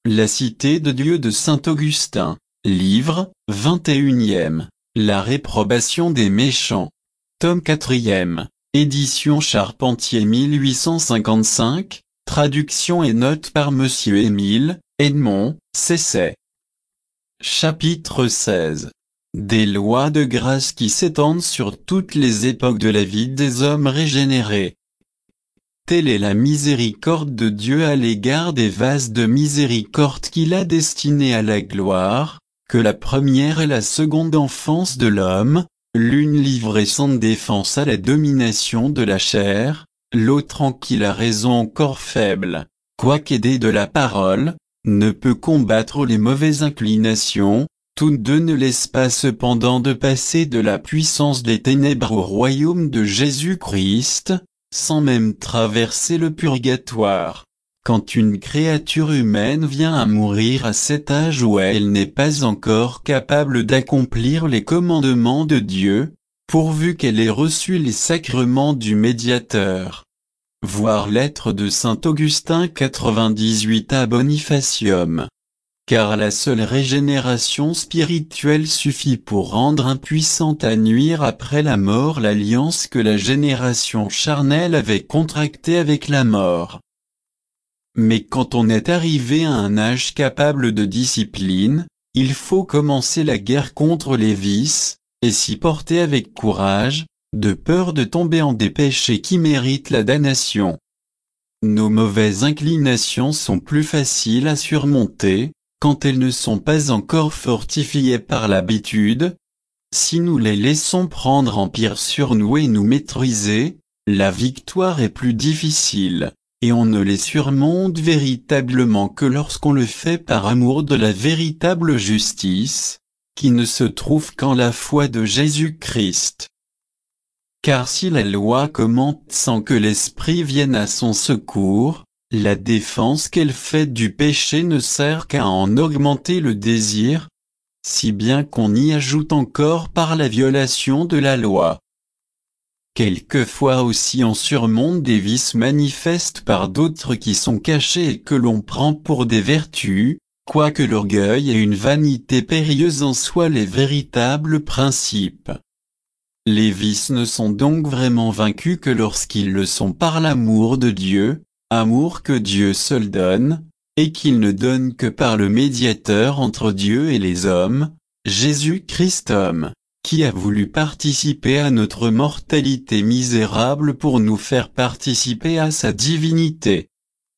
La cité de Dieu de saint Augustin. Livre, 21e. La réprobation des méchants. Tome 4e. Édition Charpentier 1855. Traduction et notes par Monsieur Émile Edmond Cesset. Chapitre 16. Des lois de grâce qui s'étendent sur toutes les époques de la vie des hommes régénérés. Telle est la miséricorde de Dieu à l'égard des vases de miséricorde qu'il a destinés à la gloire, que la première et la seconde enfance de l'homme, l'une livrée sans défense à la domination de la chair, l'autre en qui la raison encore faible, quoiqu'aidée de la parole, ne peut combattre les mauvaises inclinations, toutes deux ne laissent pas cependant de passer de la puissance des ténèbres au royaume de Jésus-Christ, sans même traverser le purgatoire. Quand une créature humaine vient à mourir à cet âge où elle n'est pas encore capable d'accomplir les commandements de Dieu, pourvu qu'elle ait reçu les sacrements du médiateur. Voir lettre de saint Augustin 98 à Bonifacium. Car la seule régénération spirituelle suffit pour rendre impuissante à nuire après la mort l'alliance que la génération charnelle avait contractée avec la mort. Mais quand on est arrivé à un âge capable de discipline, il faut commencer la guerre contre les vices, et s'y porter avec courage, de peur de tomber en des péchés qui méritent la damnation. Nos mauvaises inclinations sont plus faciles à surmonter, quand elles ne sont pas encore fortifiées par l'habitude. Si nous les laissons prendre empire sur nous et nous maîtriser, la victoire est plus difficile, et on ne les surmonte véritablement que lorsqu'on le fait par amour de la véritable justice, qui ne se trouve qu'en la foi de Jésus-Christ. Car si la loi commente sans que l'Esprit vienne à son secours, la défense qu'elle fait du péché ne sert qu'à en augmenter le désir, si bien qu'on y ajoute encore par la violation de la loi. Quelquefois aussi on surmonte des vices manifestes par d'autres qui sont cachés et que l'on prend pour des vertus, quoique l'orgueil et une vanité périlleuse en soient les véritables principes. Les vices ne sont donc vraiment vaincus que lorsqu'ils le sont par l'amour de Dieu, amour que Dieu seul donne, et qu'il ne donne que par le médiateur entre Dieu et les hommes, Jésus-Christ homme, qui a voulu participer à notre mortalité misérable pour nous faire participer à sa divinité.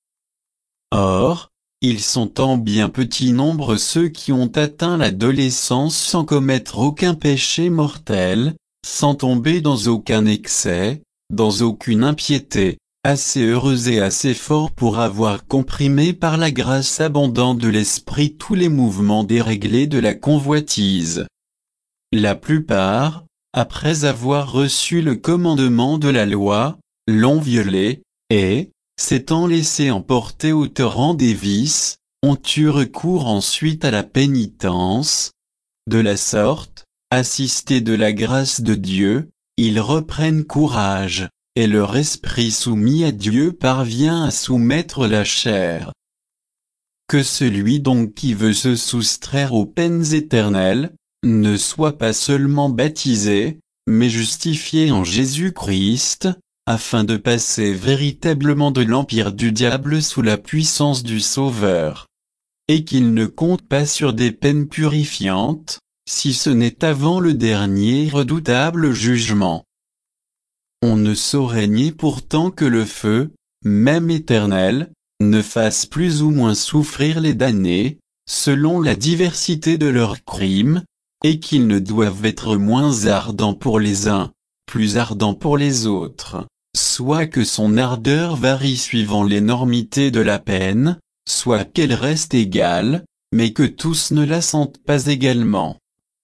Or, ils sont en bien petit nombre ceux qui ont atteint l'adolescence sans commettre aucun péché mortel, sans tomber dans aucun excès, dans aucune impiété, assez heureux et assez fort pour avoir comprimé par la grâce abondante de l'esprit tous les mouvements déréglés de la convoitise. La plupart, après avoir reçu le commandement de la loi, l'ont violé, et, s'étant laissés emporter au torrent des vices, ont eu recours ensuite à la pénitence. De la sorte, assistés de la grâce de Dieu, ils reprennent courage, et leur esprit soumis à Dieu parvient à soumettre la chair. Que celui donc qui veut se soustraire aux peines éternelles, ne soit pas seulement baptisé, mais justifié en Jésus-Christ, afin de passer véritablement de l'empire du diable sous la puissance du Sauveur. Et qu'il ne compte pas sur des peines purifiantes, si ce n'est avant le dernier redoutable jugement. On ne saurait nier pourtant que le feu, même éternel, ne fasse plus ou moins souffrir les damnés, selon la diversité de leurs crimes, et qu'ils ne doivent être moins ardents pour les uns, plus ardents pour les autres, soit que son ardeur varie suivant l'énormité de la peine, soit qu'elle reste égale, mais que tous ne la sentent pas également.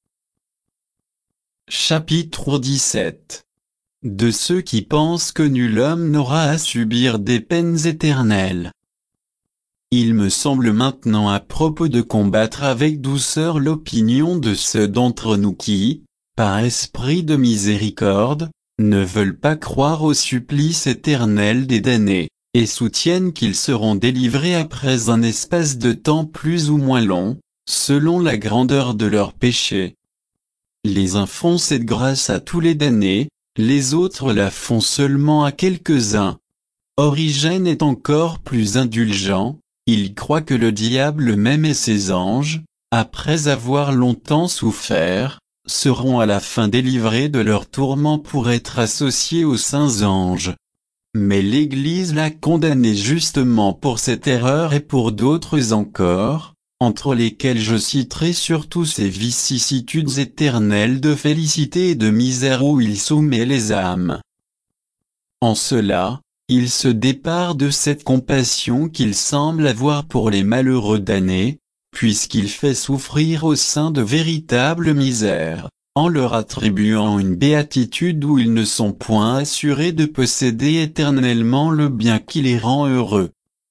Chapitre 17. De ceux qui pensent que nul homme n'aura à subir des peines éternelles. Il me semble maintenant à propos de combattre avec douceur l'opinion de ceux d'entre nous qui, par esprit de miséricorde, ne veulent pas croire au supplice éternel des damnés, et soutiennent qu'ils seront délivrés après un espace de temps plus ou moins long, selon la grandeur de leurs péchés. Les uns font cette grâce à tous les damnés, les autres la font seulement à quelques-uns. Origène est encore plus indulgent, il croit que le diable même et ses anges, après avoir longtemps souffert, seront à la fin délivrés de leurs tourments pour être associés aux saints anges. Mais l'Église l'a condamné justement pour cette erreur et pour d'autres encore, entre lesquelles je citerai surtout ces vicissitudes éternelles de félicité et de misère où il soumet les âmes. En cela, il se départ de cette compassion qu'il semble avoir pour les malheureux damnés, puisqu'il fait souffrir aux saints de véritables misères, en leur attribuant une béatitude où ils ne sont point assurés de posséder éternellement le bien qui les rend heureux.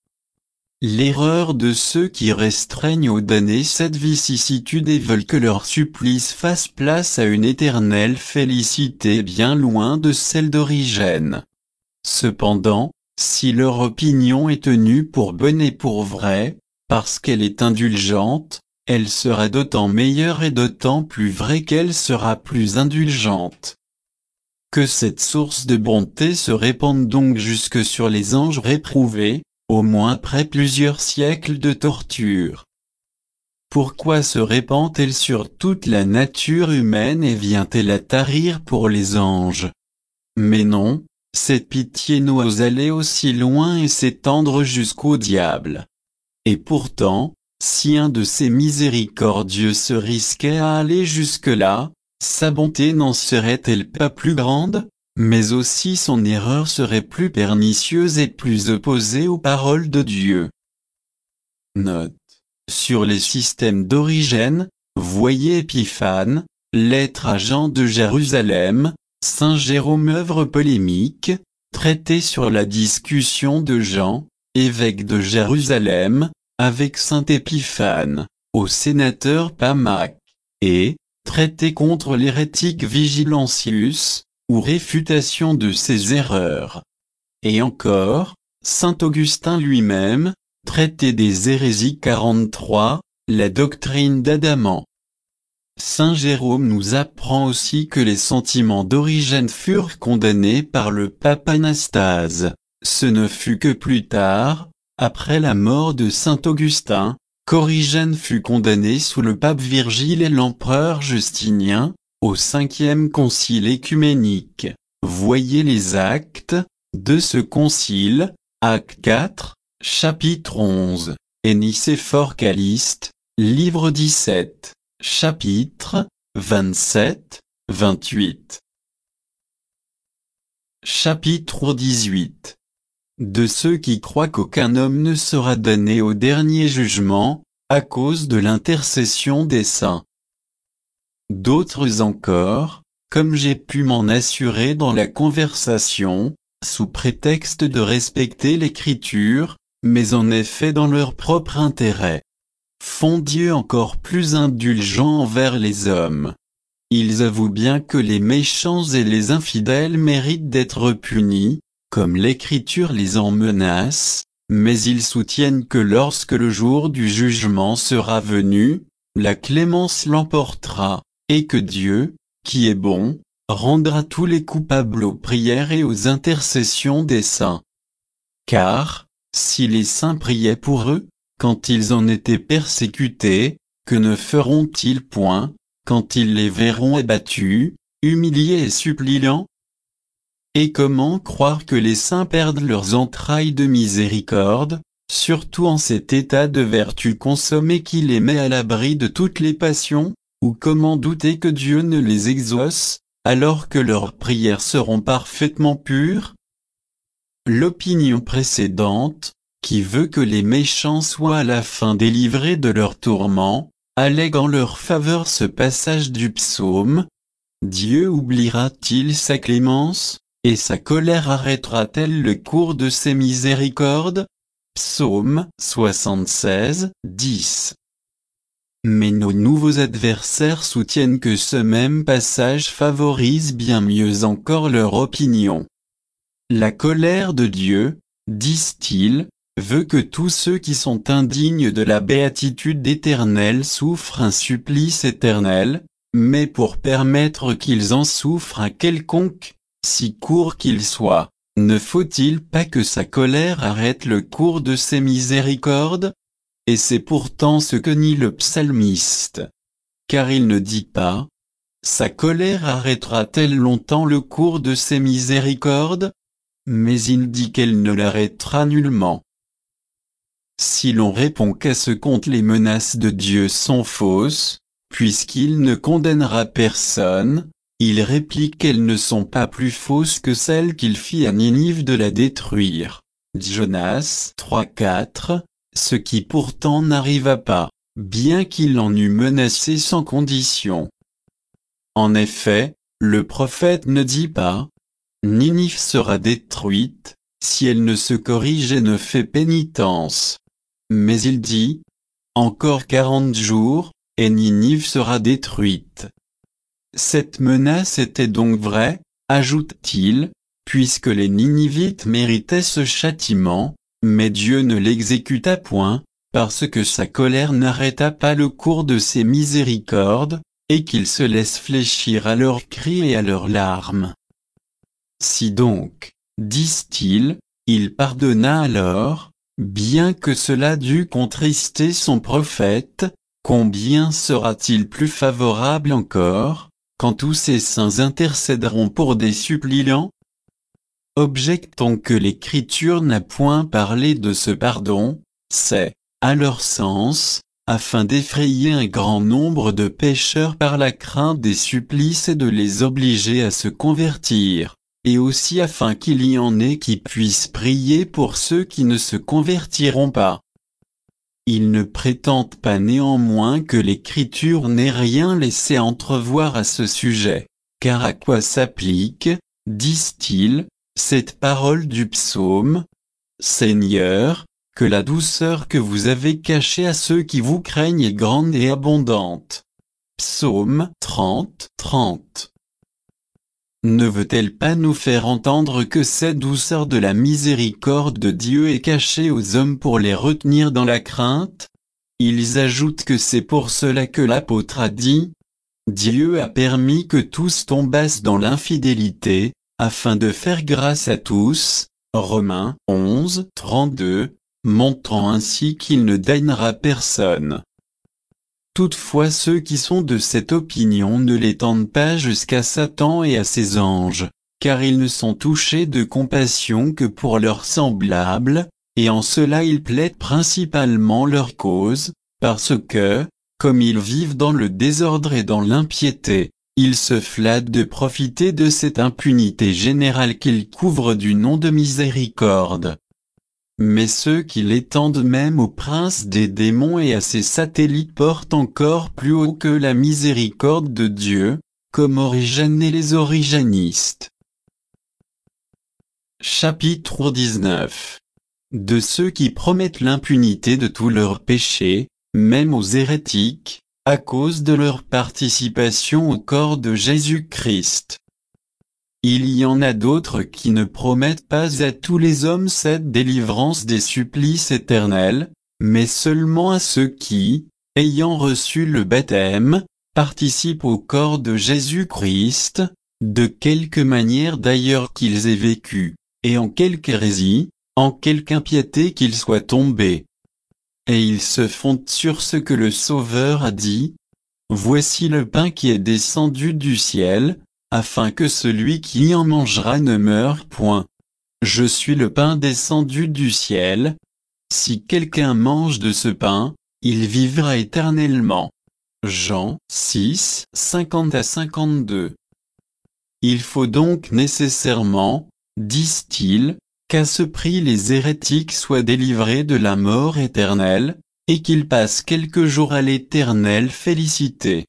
L'erreur de ceux qui restreignent aux damnés cette vicissitude et veulent que leur supplice fasse place à une éternelle félicité bien loin de celle d'Origène. Cependant, si leur opinion est tenue pour bonne et pour vraie, parce qu'elle est indulgente, elle sera d'autant meilleure et d'autant plus vraie qu'elle sera plus indulgente. Que cette source de bonté se répande donc jusque sur les anges réprouvés, au moins après plusieurs siècles de torture. Pourquoi se répand-elle sur toute la nature humaine et vient-elle à tarir pour les anges? Mais non, cette pitié n'ose aller aussi loin et s'étendre jusqu'au diable. Et pourtant, si un de ces miséricordieux se risquait à aller jusque-là, sa bonté n'en serait-elle pas plus grande? Mais aussi son erreur serait plus pernicieuse et plus opposée aux paroles de Dieu. Note. Sur les systèmes d'Origène, voyez Épiphane, lettre à Jean de Jérusalem, Saint Jérôme œuvre polémique, traité sur la discussion de Jean, évêque de Jérusalem, avec saint Épiphane, au sénateur Pamaque, et, traité contre l'hérétique Vigilantius, ou réfutation de ses erreurs. Et encore, saint Augustin lui-même, traité des hérésies 43, la doctrine d'Adamant. Saint Jérôme nous apprend aussi que les sentiments d'Origène furent condamnés par le pape Anastase. Ce ne fut que plus tard, après la mort de saint Augustin, qu'Origène fut condamné sous le pape Virgile et l'empereur Justinien, au 5e concile œcuménique. Voyez les actes de ce concile, acte 4, chapitre 11, et Nicéphore Caliste, livre 17, chapitre 27, 28. Chapitre 18. De ceux qui croient qu'aucun homme ne sera damné au dernier jugement, à cause de l'intercession des saints. D'autres encore, comme j'ai pu m'en assurer dans la conversation, sous prétexte de respecter l'Écriture, mais en effet dans leur propre intérêt, font Dieu encore plus indulgent envers les hommes. Ils avouent bien que les méchants et les infidèles méritent d'être punis, comme l'Écriture les en menace, mais ils soutiennent que lorsque le jour du jugement sera venu, la clémence l'emportera, et que Dieu, qui est bon, rendra tous les coupables aux prières et aux intercessions des saints. Car, si les saints priaient pour eux, quand ils en étaient persécutés, que ne feront-ils point, quand ils les verront abattus, humiliés et suppliants? Et comment croire que les saints perdent leurs entrailles de miséricorde, surtout en cet état de vertu consommée qui les met à l'abri de toutes les passions, ou comment douter que Dieu ne les exauce, alors que leurs prières seront parfaitement pures? L'opinion précédente, qui veut que les méchants soient à la fin délivrés de leurs tourments, allègue en leur faveur ce passage du psaume. Dieu oubliera-t-il sa clémence, et sa colère arrêtera-t-elle le cours de ses miséricordes? Psaume 76, 10. Mais nos nouveaux adversaires soutiennent que ce même passage favorise bien mieux encore leur opinion. La colère de Dieu, disent-ils, veut que tous ceux qui sont indignes de la béatitude éternelle souffrent un supplice éternel, mais pour permettre qu'ils en souffrent un quelconque, si court qu'il soit, ne faut-il pas que sa colère arrête le cours de ses miséricordes? Et c'est pourtant ce que nie le psalmiste. Car il ne dit pas, sa colère arrêtera-t-elle longtemps le cours de ses miséricordes? Mais il dit qu'elle ne l'arrêtera nullement. Si l'on répond qu'à ce compte les menaces de Dieu sont fausses, puisqu'il ne condamnera personne, il réplique qu'elles ne sont pas plus fausses que celles qu'il fit à Ninive de la détruire. Jonas 3:4, ce qui pourtant n'arriva pas, bien qu'il en eût menacé sans condition. En effet, le prophète ne dit pas « Ninive sera détruite, si elle ne se corrige et ne fait pénitence ». Mais il dit « Encore 40 jours, et Ninive sera détruite ». Cette menace était donc vraie, ajoute-t-il, puisque les Ninivites méritaient ce châtiment, mais Dieu ne l'exécuta point, parce que sa colère n'arrêta pas le cours de ses miséricordes, et qu'ils se laissent fléchir à leurs cris et à leurs larmes. Si donc, disent-ils, il pardonna alors, bien que cela dût contrister son prophète, combien sera-t-il plus favorable encore, quand tous ses saints intercéderont pour des suppliants? Objectons que l'Écriture n'a point parlé de ce pardon, c'est, à leur sens, afin d'effrayer un grand nombre de pécheurs par la crainte des supplices et de les obliger à se convertir, et aussi afin qu'il y en ait qui puissent prier pour ceux qui ne se convertiront pas. Ils ne prétendent pas néanmoins que l'Écriture n'ait rien laissé entrevoir à ce sujet, car à quoi s'applique, disent-ils, cette parole du psaume? Seigneur, que la douceur que vous avez cachée à ceux qui vous craignent est grande et abondante. Psaume 30:30. Ne veut-elle pas nous faire entendre que cette douceur de la miséricorde de Dieu est cachée aux hommes pour les retenir dans la crainte? Ils ajoutent que c'est pour cela que l'apôtre a dit « Dieu a permis que tous tombassent dans l'infidélité, afin de faire grâce à tous » Romains 11:32, montrant ainsi qu'il ne damnera personne. Toutefois ceux qui sont de cette opinion ne l'étendent pas jusqu'à Satan et à ses anges, car ils ne sont touchés de compassion que pour leurs semblables, et en cela ils plaident principalement leur cause, parce que, comme ils vivent dans le désordre et dans l'impiété, ils se flattent de profiter de cette impunité générale qu'ils couvrent du nom de miséricorde. Mais ceux qui l'étendent même au prince des démons et à ses satellites portent encore plus haut que la miséricorde de Dieu, comme Origène et les origenistes. Chapitre 19. De ceux qui promettent l'impunité de tous leurs péchés, même aux hérétiques, à cause de leur participation au corps de Jésus-Christ. Il y en a d'autres qui ne promettent pas à tous les hommes cette délivrance des supplices éternels, mais seulement à ceux qui, ayant reçu le baptême, participent au corps de Jésus-Christ, de quelque manière d'ailleurs qu'ils aient vécu, et en quelque hérésie, en quelque impiété qu'ils soient tombés. Et ils se fondent sur ce que le Sauveur a dit. Voici le pain qui est descendu du ciel, afin que celui qui en mangera ne meure point. Je suis le pain descendu du ciel. Si quelqu'un mange de ce pain, il vivra éternellement. Jean 6, 50-52. Il faut donc nécessairement, disent-ils, qu'à ce prix les hérétiques soient délivrés de la mort éternelle, et qu'ils passent quelques jours à l'éternelle félicité.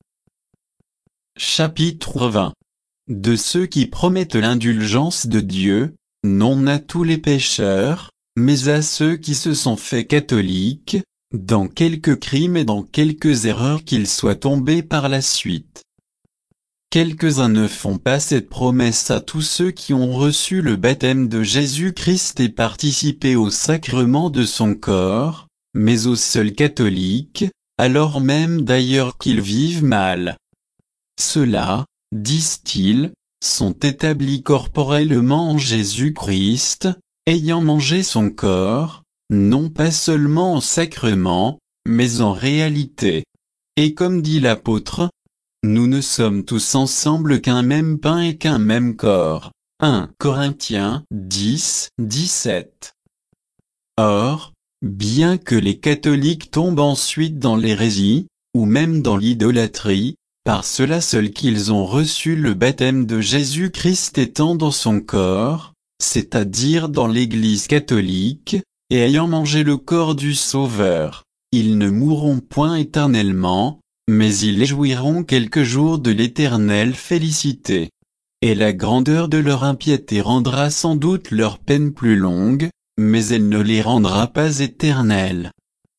Chapitre 20. De ceux qui promettent l'indulgence de Dieu, non à tous les pécheurs, mais à ceux qui se sont faits catholiques, dans quelques crimes et dans quelques erreurs qu'ils soient tombés par la suite. quelques-uns ne font pas cette promesse à tous ceux qui ont reçu le baptême de Jésus-Christ et participé au sacrement de son corps, mais aux seuls catholiques, alors même d'ailleurs qu'ils vivent mal. Ceux-là, disent-ils, sont établis corporellement en Jésus-Christ, ayant mangé son corps, non pas seulement en sacrement, mais en réalité. Et comme dit l'apôtre, nous ne sommes tous ensemble qu'un même pain et qu'un même corps. 1 Corinthiens 10, 17. Or, bien que les catholiques tombent ensuite dans l'hérésie, ou même dans l'idolâtrie, par cela seul qu'ils ont reçu le baptême de Jésus-Christ étant dans son corps, c'est-à-dire dans l'Église catholique, et ayant mangé le corps du Sauveur, ils ne mourront point éternellement, mais ils jouiront quelques jours de l'éternelle félicité. Et la grandeur de leur impiété rendra sans doute leur peine plus longue, mais elle ne les rendra pas éternelles.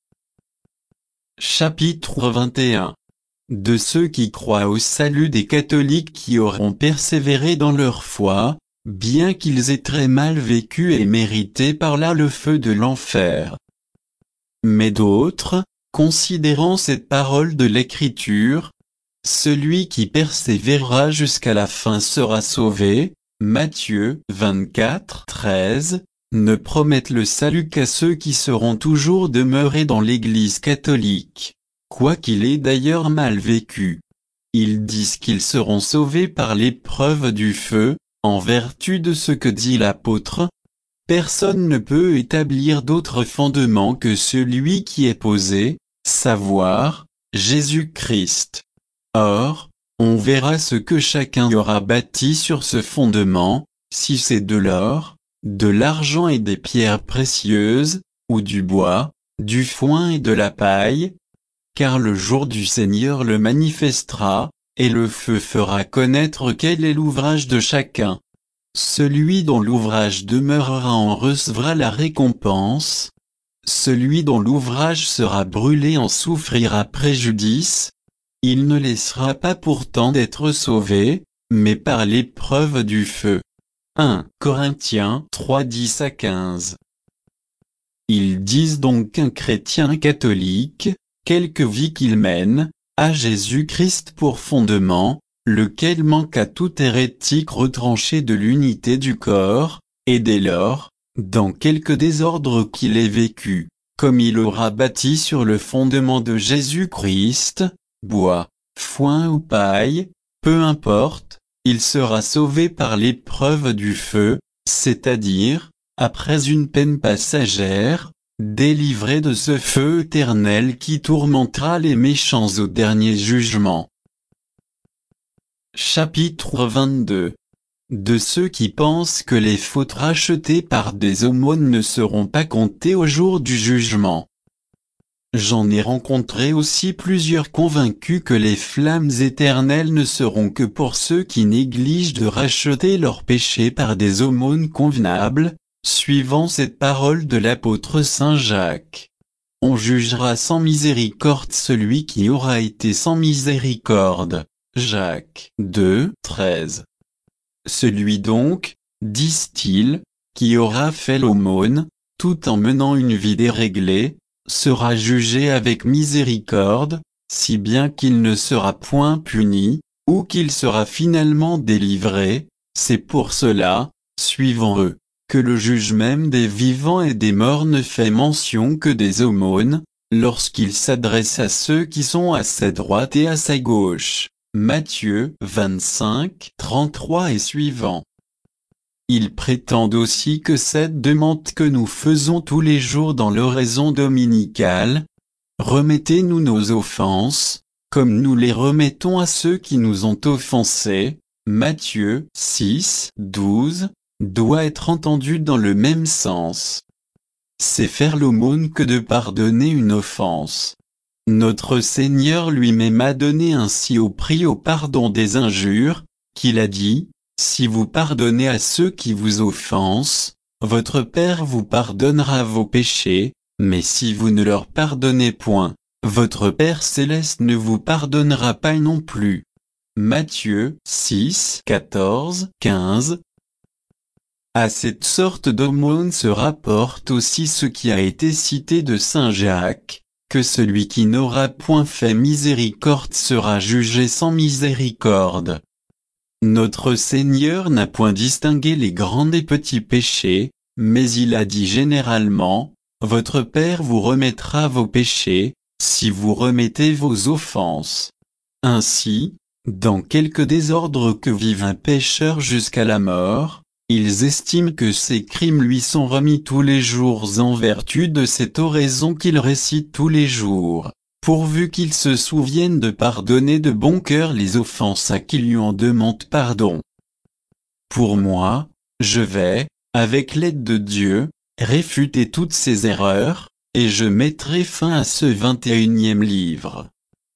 Chapitre 21. De ceux qui croient au salut des catholiques qui auront persévéré dans leur foi, bien qu'ils aient très mal vécu et mérité par là le feu de l'enfer. Mais d'autres, considérant cette parole de l'Écriture, celui qui persévérera jusqu'à la fin sera sauvé, Matthieu 24, 13, ne promettent le salut qu'à ceux qui seront toujours demeurés dans l'Église catholique, quoiqu'il ait d'ailleurs mal vécu. Ils disent qu'ils seront sauvés par l'épreuve du feu, en vertu de ce que dit l'apôtre. Personne ne peut établir d'autre fondement que celui qui est posé, savoir, Jésus-Christ. Or, on verra ce que chacun aura bâti sur ce fondement, si c'est de l'or, de l'argent et des pierres précieuses, ou du bois, du foin et de la paille, car le jour du Seigneur le manifestera, et le feu fera connaître quel est l'ouvrage de chacun. Celui dont l'ouvrage demeurera en recevra la récompense, celui dont l'ouvrage sera brûlé en souffrira préjudice. Il ne laissera pas pourtant d'être sauvé, mais par l'épreuve du feu. 1 Corinthiens 3, 10 à 15. Ils disent donc qu'un chrétien catholique, quelque vie qu'il mène, a Jésus-Christ pour fondement, lequel manque à tout hérétique retranché de l'unité du corps, et dès lors, dans quelque désordre qu'il ait vécu, comme il aura bâti sur le fondement de Jésus-Christ, bois, foin ou paille, peu importe, il sera sauvé par l'épreuve du feu, c'est-à-dire, après une peine passagère, délivré de ce feu éternel qui tourmentera les méchants au dernier jugement. Chapitre 22. De ceux qui pensent que les fautes rachetées par des aumônes ne seront pas comptées au jour du jugement. J'en ai rencontré aussi plusieurs convaincus que les flammes éternelles ne seront que pour ceux qui négligent de racheter leurs péchés par des aumônes convenables, suivant cette parole de l'apôtre Saint Jacques. On jugera sans miséricorde celui qui aura été sans miséricorde. Jacques 2, 13. Celui donc, disent-ils, qui aura fait l'aumône, tout en menant une vie déréglée, sera jugé avec miséricorde, si bien qu'il ne sera point puni, ou qu'il sera finalement délivré. C'est pour cela, suivant eux, que le juge même des vivants et des morts ne fait mention que des aumônes, lorsqu'il s'adresse à ceux qui sont à sa droite et à sa gauche. Matthieu 25, 33 et suivants. Ils prétendent aussi que cette demande que nous faisons tous les jours dans l'oraison dominicale, remettez-nous nos offenses, comme nous les remettons à ceux qui nous ont offensés, Matthieu 6, 12, doit être entendue dans le même sens. C'est faire l'aumône que de pardonner une offense. Notre Seigneur lui-même a donné ainsi au prix au pardon des injures, qu'il a dit, « Si vous pardonnez à ceux qui vous offensent, votre Père vous pardonnera vos péchés, mais si vous ne leur pardonnez point, votre Père céleste ne vous pardonnera pas non plus. » Matthieu 6, 14, 15. À cette sorte d'aumône se rapporte aussi ce qui a été cité de saint Jacques, que celui qui n'aura point fait miséricorde sera jugé sans miséricorde. Notre Seigneur n'a point distingué les grands des petits péchés, mais il a dit généralement, « Votre Père vous remettra vos péchés, si vous remettez vos offenses. » Ainsi, dans quelque désordre que vive un pécheur jusqu'à la mort, ils estiment que ses crimes lui sont remis tous les jours en vertu de cette oraison qu'il récite tous les jours, pourvu qu'il se souvienne de pardonner de bon cœur les offenses à qui lui en demande pardon. Pour moi, je vais, avec l'aide de Dieu, réfuter toutes ces erreurs, et je mettrai fin à ce 21e livre.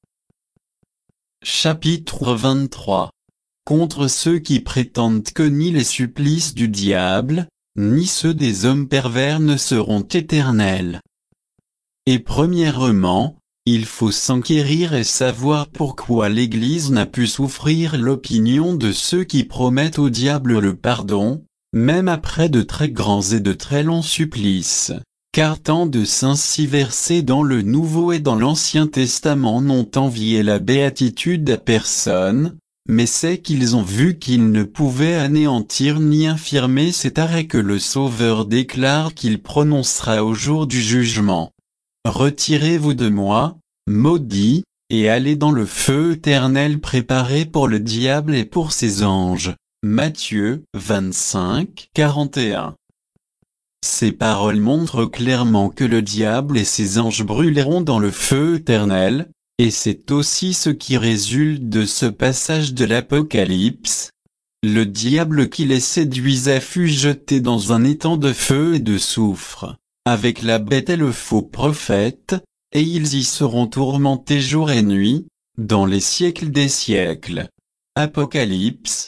Chapitre 23. Contre ceux qui prétendent que ni les supplices du diable, ni ceux des hommes pervers ne seront éternels. Et premièrement, il faut s'enquérir et savoir pourquoi l'Église n'a pu souffrir l'opinion de ceux qui promettent au diable le pardon, même après de très grands et de très longs supplices. Car tant de saints si versés dans le Nouveau et dans l'Ancien Testament n'ont envié la béatitude à personne, mais c'est qu'ils ont vu qu'ils ne pouvaient anéantir ni infirmer cet arrêt que le Sauveur déclare qu'il prononcera au jour du jugement. Retirez-vous de moi, maudits, et allez dans le feu éternel préparé pour le diable et pour ses anges. Matthieu 25, 41. Ces paroles montrent clairement que le diable et ses anges brûleront dans le feu éternel, et c'est aussi ce qui résulte de ce passage de l'Apocalypse. Le diable qui les séduisait fut jeté dans un étang de feu et de soufre, avec la bête et le faux prophète, et ils y seront tourmentés jour et nuit, dans les siècles des siècles. Apocalypse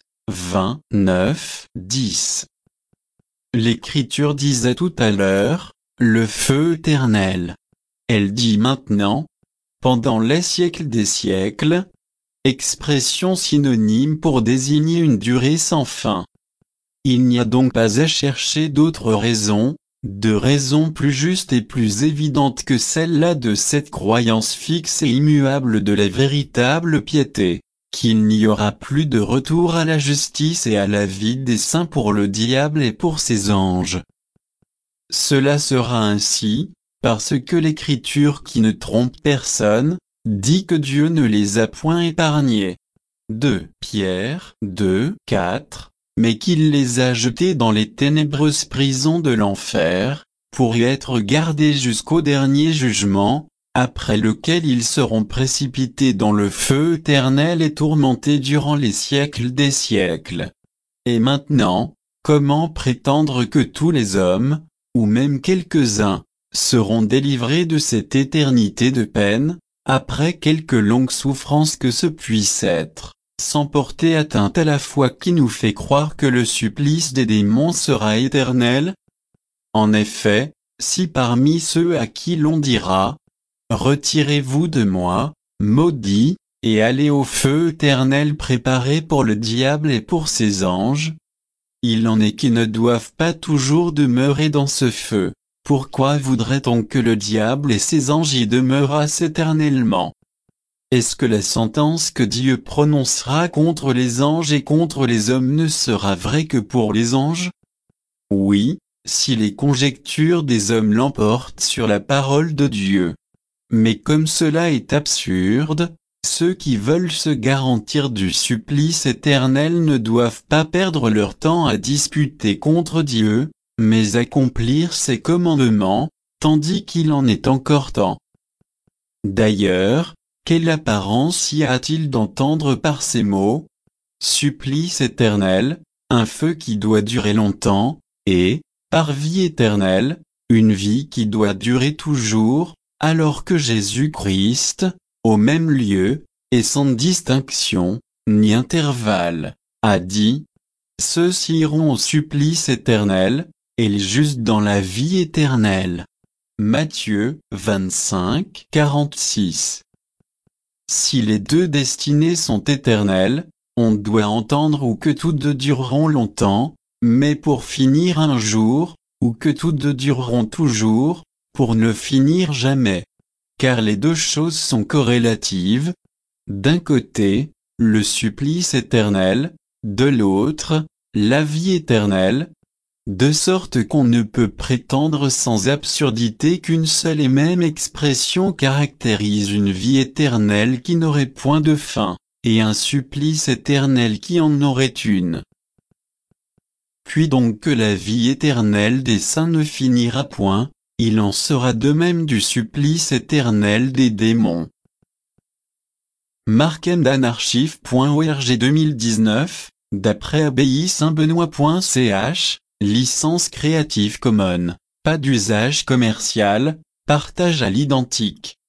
29, 10. L'Écriture disait tout à l'heure, le feu éternel. Elle dit maintenant, pendant les siècles des siècles, expression synonyme pour désigner une durée sans fin. Il n'y a donc pas à chercher d'autres raisons, de raisons plus justes et plus évidentes que celle-là de cette croyance fixe et immuable de la véritable piété, qu'il n'y aura plus de retour à la justice et à la vie des saints pour le diable et pour ses anges. Cela sera ainsi, parce que l'Écriture qui ne trompe personne, dit que Dieu ne les a point épargnés. 2 Pierre 2, 4, mais qu'il les a jetés dans les ténébreuses prisons de l'enfer, pour y être gardés jusqu'au dernier jugement, après lequel ils seront précipités dans le feu éternel et tourmentés durant les siècles des siècles. Et maintenant, comment prétendre que tous les hommes, ou même quelques-uns, seront délivrés de cette éternité de peine, après quelque longue souffrance que ce puisse être, sans porter atteinte à la foi qui nous fait croire que le supplice des démons sera éternel? En effet, si parmi ceux à qui l'on dira, « Retirez-vous de moi, maudits, et allez au feu éternel préparé pour le diable et pour ses anges », il en est qui ne doivent pas toujours demeurer dans ce feu. Pourquoi voudrait-on que le diable et ses anges y demeurassent éternellement? Est-ce que la sentence que Dieu prononcera contre les anges et contre les hommes ne sera vraie que pour les anges? Oui, si les conjectures des hommes l'emportent sur la parole de Dieu. Mais comme cela est absurde, ceux qui veulent se garantir du supplice éternel ne doivent pas perdre leur temps à disputer contre Dieu, mais accomplir ses commandements, tandis qu'il en est encore temps. D'ailleurs, quelle apparence y a-t-il d'entendre par ces mots? Supplice éternel, un feu qui doit durer longtemps, et, par vie éternelle, une vie qui doit durer toujours, alors que Jésus-Christ, au même lieu, et sans distinction, ni intervalle, a dit, « Ceux-ci iront au supplice éternel, et les justes dans la vie éternelle. » Matthieu 25, 46. Si les deux destinées sont éternelles, on doit entendre ou que toutes deux dureront longtemps, mais pour finir un jour, ou que toutes deux dureront toujours, pour ne finir jamais. Car les deux choses sont corrélatives. D'un côté, le supplice éternel, de l'autre, la vie éternelle, de sorte qu'on ne peut prétendre sans absurdité qu'une seule et même expression caractérise une vie éternelle qui n'aurait point de fin, et un supplice éternel qui en aurait une. Puis donc que la vie éternelle des saints ne finira point, il en sera de même du supplice éternel des démons. Markendanarchive.org 2019, d'après abbaye-saint-benoît.ch, licence Creative Commons, pas d'usage commercial, partage à l'identique.